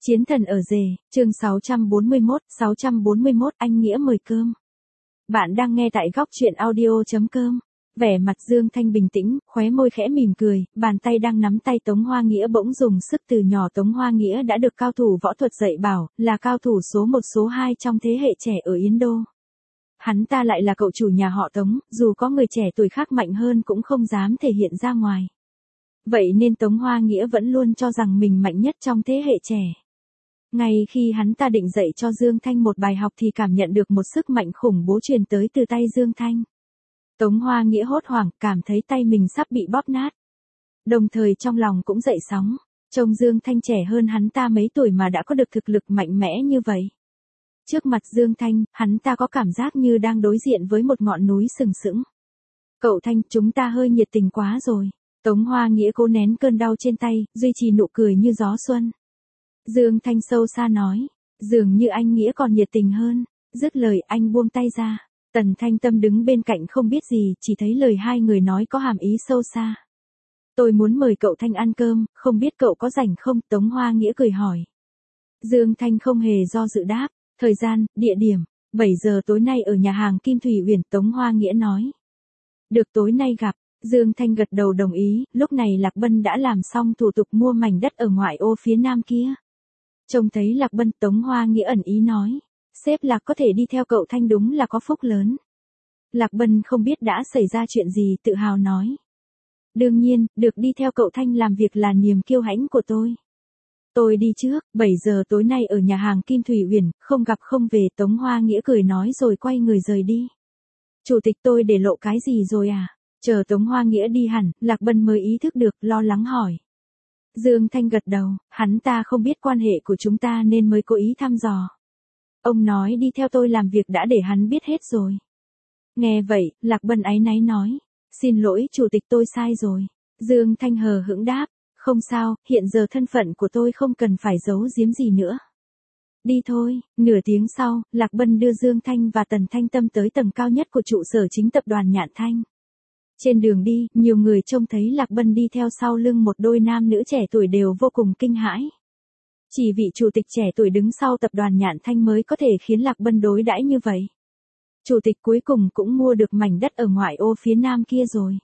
Chiến thần ở rể, chương 641, anh Nghĩa mời cơm. Bạn đang nghe tại góc truyện audio.com. Vẻ mặt Dương Thanh bình tĩnh, khóe môi khẽ mỉm cười, bàn tay đang nắm tay Tống Hoa Nghĩa bỗng dùng sức. Từ nhỏ Tống Hoa Nghĩa đã được cao thủ võ thuật dạy bảo, là cao thủ số 1 số 2 trong thế hệ trẻ ở Yến Đô. Hắn ta lại là cậu chủ nhà họ Tống, dù có người trẻ tuổi khác mạnh hơn cũng không dám thể hiện ra ngoài. Vậy nên Tống Hoa Nghĩa vẫn luôn cho rằng mình mạnh nhất trong thế hệ trẻ. Ngay khi hắn ta định dạy cho Dương Thanh một bài học thì cảm nhận được một sức mạnh khủng bố truyền tới từ tay Dương Thanh. Tống Hoa Nghĩa hốt hoảng, cảm thấy tay mình sắp bị bóp nát. Đồng thời trong lòng cũng dậy sóng, trông Dương Thanh trẻ hơn hắn ta mấy tuổi mà đã có được thực lực mạnh mẽ như vậy. Trước mặt Dương Thanh, hắn ta có cảm giác như đang đối diện với một ngọn núi sừng sững. Cậu Thanh, chúng ta hơi nhiệt tình quá rồi. Tống Hoa Nghĩa cố nén cơn đau trên tay, duy trì nụ cười như gió xuân. Dương Thanh sâu xa nói, dường như anh Nghĩa còn nhiệt tình hơn. Dứt lời anh buông tay ra. Tần Thanh Tâm đứng bên cạnh không biết gì, chỉ thấy lời hai người nói có hàm ý sâu xa. Tôi muốn mời cậu Thanh ăn cơm, không biết cậu có rảnh không? Tống Hoa Nghĩa cười hỏi. Dương Thanh không hề do dự đáp. Thời gian, địa điểm, 7 giờ tối nay ở nhà hàng Kim Thủy Uyển. Tống Hoa Nghĩa nói. Được, tối nay gặp. Dương Thanh gật đầu đồng ý. Lúc này Lạc Bân đã làm xong thủ tục mua mảnh đất ở ngoại ô phía nam kia. Trông thấy Lạc Bân, Tống Hoa Nghĩa ẩn ý nói. Sếp Lạc có thể đi theo cậu Thanh đúng là có phúc lớn. Lạc Bân không biết đã xảy ra chuyện gì, tự hào nói. Đương nhiên, được đi theo cậu Thanh làm việc là niềm kiêu hãnh của tôi. Tôi đi trước, 7 giờ tối nay ở nhà hàng Kim Thủy Uyển, không gặp không về. Tống Hoa Nghĩa cười nói rồi quay người rời đi. Chủ tịch, tôi để lộ cái gì rồi à? Chờ Tống Hoa Nghĩa đi hẳn, Lạc Bân mới ý thức được, lo lắng hỏi. Dương Thanh gật đầu, hắn ta không biết quan hệ của chúng ta nên mới cố ý thăm dò. Ông nói đi theo tôi làm việc đã để hắn biết hết rồi. Nghe vậy, Lạc Bân áy náy nói. Xin lỗi chủ tịch, tôi sai rồi. Dương Thanh hờ hững đáp. Không sao, hiện giờ thân phận của tôi không cần phải giấu giếm gì nữa. Đi thôi. Nửa tiếng sau, Lạc Bân đưa Dương Thanh và Tần Thanh Tâm tới tầng cao nhất của trụ sở chính tập đoàn Nhạn Thanh. Trên đường đi, nhiều người trông thấy Lạc Bân đi theo sau lưng một đôi nam nữ trẻ tuổi đều vô cùng kinh hãi. Chỉ vị chủ tịch trẻ tuổi đứng sau tập đoàn Nhạn Thanh mới có thể khiến Lạc Bân đối đãi như vậy. Chủ tịch cuối cùng cũng mua được mảnh đất ở ngoại ô phía nam kia rồi.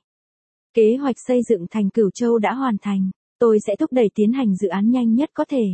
Kế hoạch xây dựng thành Cửu Châu đã hoàn thành. Tôi sẽ thúc đẩy tiến hành dự án nhanh nhất có thể.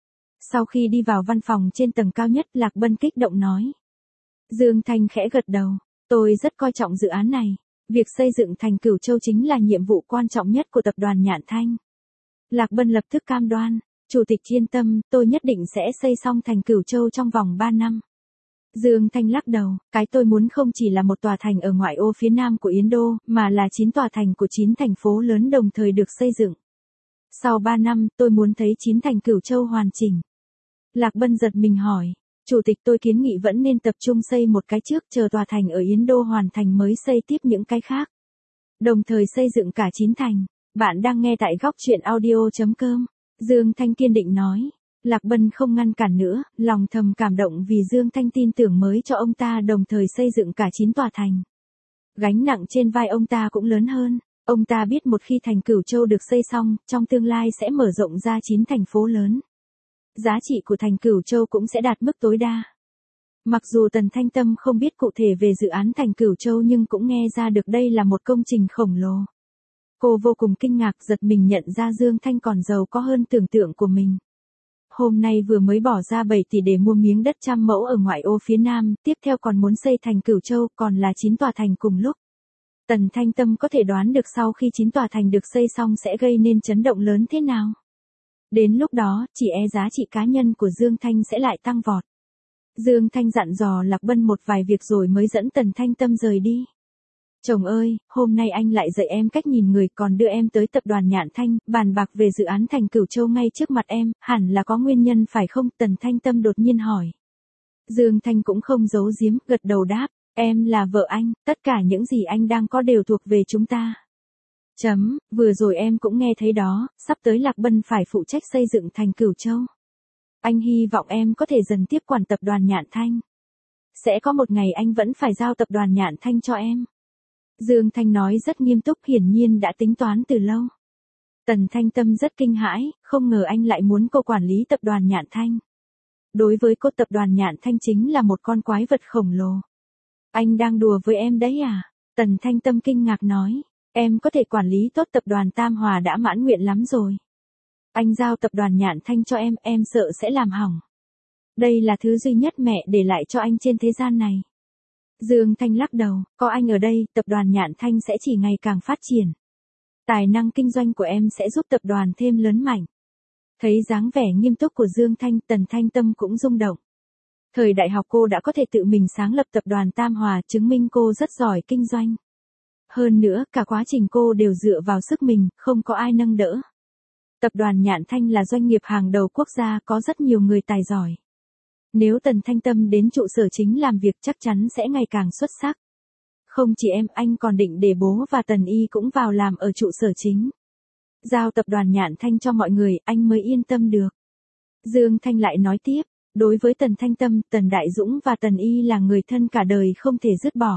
Sau khi đi vào văn phòng trên tầng cao nhất, Lạc Bân kích động nói. Dương Thanh khẽ gật đầu. Tôi rất coi trọng dự án này. Việc xây dựng thành Cửu Châu chính là nhiệm vụ quan trọng nhất của tập đoàn Nhạn Thanh. Lạc Bân lập tức cam đoan. Chủ tịch yên tâm, tôi nhất định sẽ xây xong thành Cửu Châu trong vòng 3 năm. Dương Thanh lắc đầu, cái tôi muốn không chỉ là một tòa thành ở ngoại ô phía nam của Yến Đô, mà là 9 tòa thành của 9 thành phố lớn đồng thời được xây dựng. Sau 3 năm, tôi muốn thấy 9 thành Cửu Châu hoàn chỉnh. Lạc Bân giật mình hỏi, chủ tịch, tôi kiến nghị vẫn nên tập trung xây một cái trước, chờ tòa thành ở Yến Đô hoàn thành mới xây tiếp những cái khác. Đồng thời xây dựng cả 9 thành. Bạn đang nghe tại góc truyện audio.com. Dương Thanh kiên định nói. Lạc Bân không ngăn cản nữa, lòng thầm cảm động vì Dương Thanh tin tưởng mới cho ông ta đồng thời xây dựng cả 9 tòa thành. Gánh nặng trên vai ông ta cũng lớn hơn. Ông ta biết một khi thành Cửu Châu được xây xong, trong tương lai sẽ mở rộng ra 9 thành phố lớn. Giá trị của thành Cửu Châu cũng sẽ đạt mức tối đa. Mặc dù Tần Thanh Tâm không biết cụ thể về dự án thành Cửu Châu nhưng cũng nghe ra được đây là một công trình khổng lồ. Cô vô cùng kinh ngạc, giật mình nhận ra Dương Thanh còn giàu có hơn tưởng tượng của mình. Hôm nay vừa mới bỏ ra 7 tỷ để mua miếng đất 100 mẫu ở ngoại ô phía nam, tiếp theo còn muốn xây thành Cửu Châu, còn là 9 tòa thành cùng lúc. Tần Thanh Tâm có thể đoán được sau khi 9 tòa thành được xây xong sẽ gây nên chấn động lớn thế nào. Đến lúc đó, chỉ e giá trị cá nhân của Dương Thanh sẽ lại tăng vọt. Dương Thanh dặn dò Lạc Bân một vài việc rồi mới dẫn Tần Thanh Tâm rời đi. Chồng ơi, hôm nay anh lại dạy em cách nhìn người, còn đưa em tới tập đoàn Nhạn Thanh, bàn bạc về dự án thành Cửu Châu ngay trước mặt em, hẳn là có nguyên nhân phải không? Tần Thanh Tâm đột nhiên hỏi. Dương Thanh cũng không giấu giếm, gật đầu đáp, em là vợ anh, tất cả những gì anh đang có đều thuộc về chúng ta. Vừa rồi em cũng nghe thấy đó, sắp tới Lạc Bân phải phụ trách xây dựng thành Cửu Châu. Anh hy vọng em có thể dần tiếp quản tập đoàn Nhạn Thanh. Sẽ có một ngày anh vẫn phải giao tập đoàn Nhạn Thanh cho em. Dương Thanh nói rất nghiêm túc, hiển nhiên đã tính toán từ lâu. Tần Thanh Tâm rất kinh hãi, không ngờ anh lại muốn cô quản lý tập đoàn Nhạn Thanh. Đối với cô tập đoàn Nhạn Thanh chính là một con quái vật khổng lồ. Anh đang đùa với em đấy à? Tần Thanh Tâm kinh ngạc nói, em có thể quản lý tốt tập đoàn Tam Hòa đã mãn nguyện lắm rồi. Anh giao tập đoàn Nhạn Thanh cho em sợ sẽ làm hỏng. Đây là thứ duy nhất mẹ để lại cho anh trên thế gian này. Dương Thanh lắc đầu, có anh ở đây, tập đoàn Nhạn Thanh sẽ chỉ ngày càng phát triển. Tài năng kinh doanh của em sẽ giúp tập đoàn thêm lớn mạnh. Thấy dáng vẻ nghiêm túc của Dương Thanh, Tần Thanh Tâm cũng rung động. Thời đại học cô đã có thể tự mình sáng lập tập đoàn Tam Hòa, chứng minh cô rất giỏi kinh doanh. Hơn nữa, cả quá trình cô đều dựa vào sức mình, không có ai nâng đỡ. Tập đoàn Nhạn Thanh là doanh nghiệp hàng đầu quốc gia, có rất nhiều người tài giỏi. Nếu Tần Thanh Tâm đến trụ sở chính làm việc chắc chắn sẽ ngày càng xuất sắc. Không chỉ em, anh còn định để bố và Tần Y cũng vào làm ở trụ sở chính. Giao tập đoàn Nhạn Thanh cho mọi người, anh mới yên tâm được. Dương Thanh lại nói tiếp, đối với Tần Thanh Tâm, Tần Đại Dũng và Tần Y là người thân cả đời không thể dứt bỏ.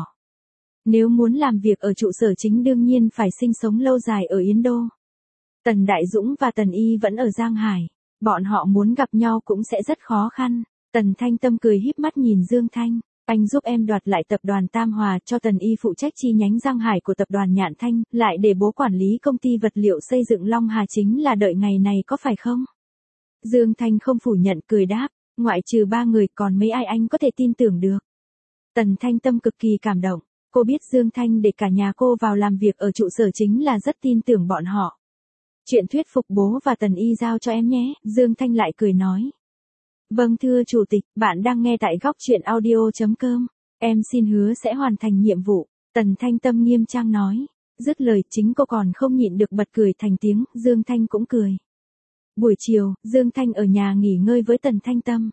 Nếu muốn làm việc ở trụ sở chính đương nhiên phải sinh sống lâu dài ở Yến Đô. Tần Đại Dũng và Tần Y vẫn ở Giang Hải, bọn họ muốn gặp nhau cũng sẽ rất khó khăn. Tần Thanh Tâm cười híp mắt nhìn Dương Thanh, anh giúp em đoạt lại tập đoàn Tam Hòa, cho Tần Y phụ trách chi nhánh Giang Hải của tập đoàn Nhạn Thanh, lại để bố quản lý công ty vật liệu xây dựng Long Hà, chính là đợi ngày này có phải không? Dương Thanh không phủ nhận, cười đáp, ngoại trừ 3 người còn mấy ai anh có thể tin tưởng được. Tần Thanh Tâm cực kỳ cảm động, cô biết Dương Thanh để cả nhà cô vào làm việc ở trụ sở chính là rất tin tưởng bọn họ. Chuyện thuyết phục bố và Tần Y giao cho em nhé, Dương Thanh lại cười nói. Vâng thưa chủ tịch, bạn đang nghe tại góc chuyện audio.com. Em xin hứa sẽ hoàn thành nhiệm vụ, Tần Thanh Tâm nghiêm trang nói. Dứt lời chính cô còn không nhịn được bật cười thành tiếng, Dương Thanh cũng cười. Buổi chiều, Dương Thanh ở nhà nghỉ ngơi với Tần Thanh Tâm.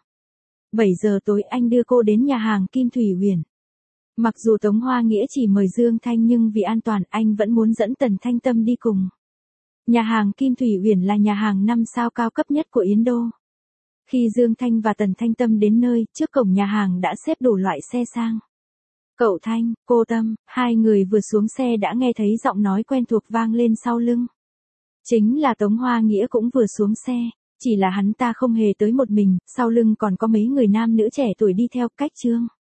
7 giờ tối anh đưa cô đến nhà hàng Kim Thủy Huyền. Mặc dù Tống Hoa Nghĩa chỉ mời Dương Thanh nhưng vì an toàn anh vẫn muốn dẫn Tần Thanh Tâm đi cùng. Nhà hàng Kim Thủy Huyền là nhà hàng 5 sao cao cấp nhất của Yến Đô. Khi Dương Thanh và Tần Thanh Tâm đến nơi, trước cổng nhà hàng đã xếp đủ loại xe sang. Cậu Thanh, cô Tâm, hai người vừa xuống xe đã nghe thấy giọng nói quen thuộc vang lên sau lưng. Chính là Tống Hoa Nghĩa cũng vừa xuống xe, chỉ là hắn ta không hề tới một mình, sau lưng còn có mấy người nam nữ trẻ tuổi đi theo. Cách chương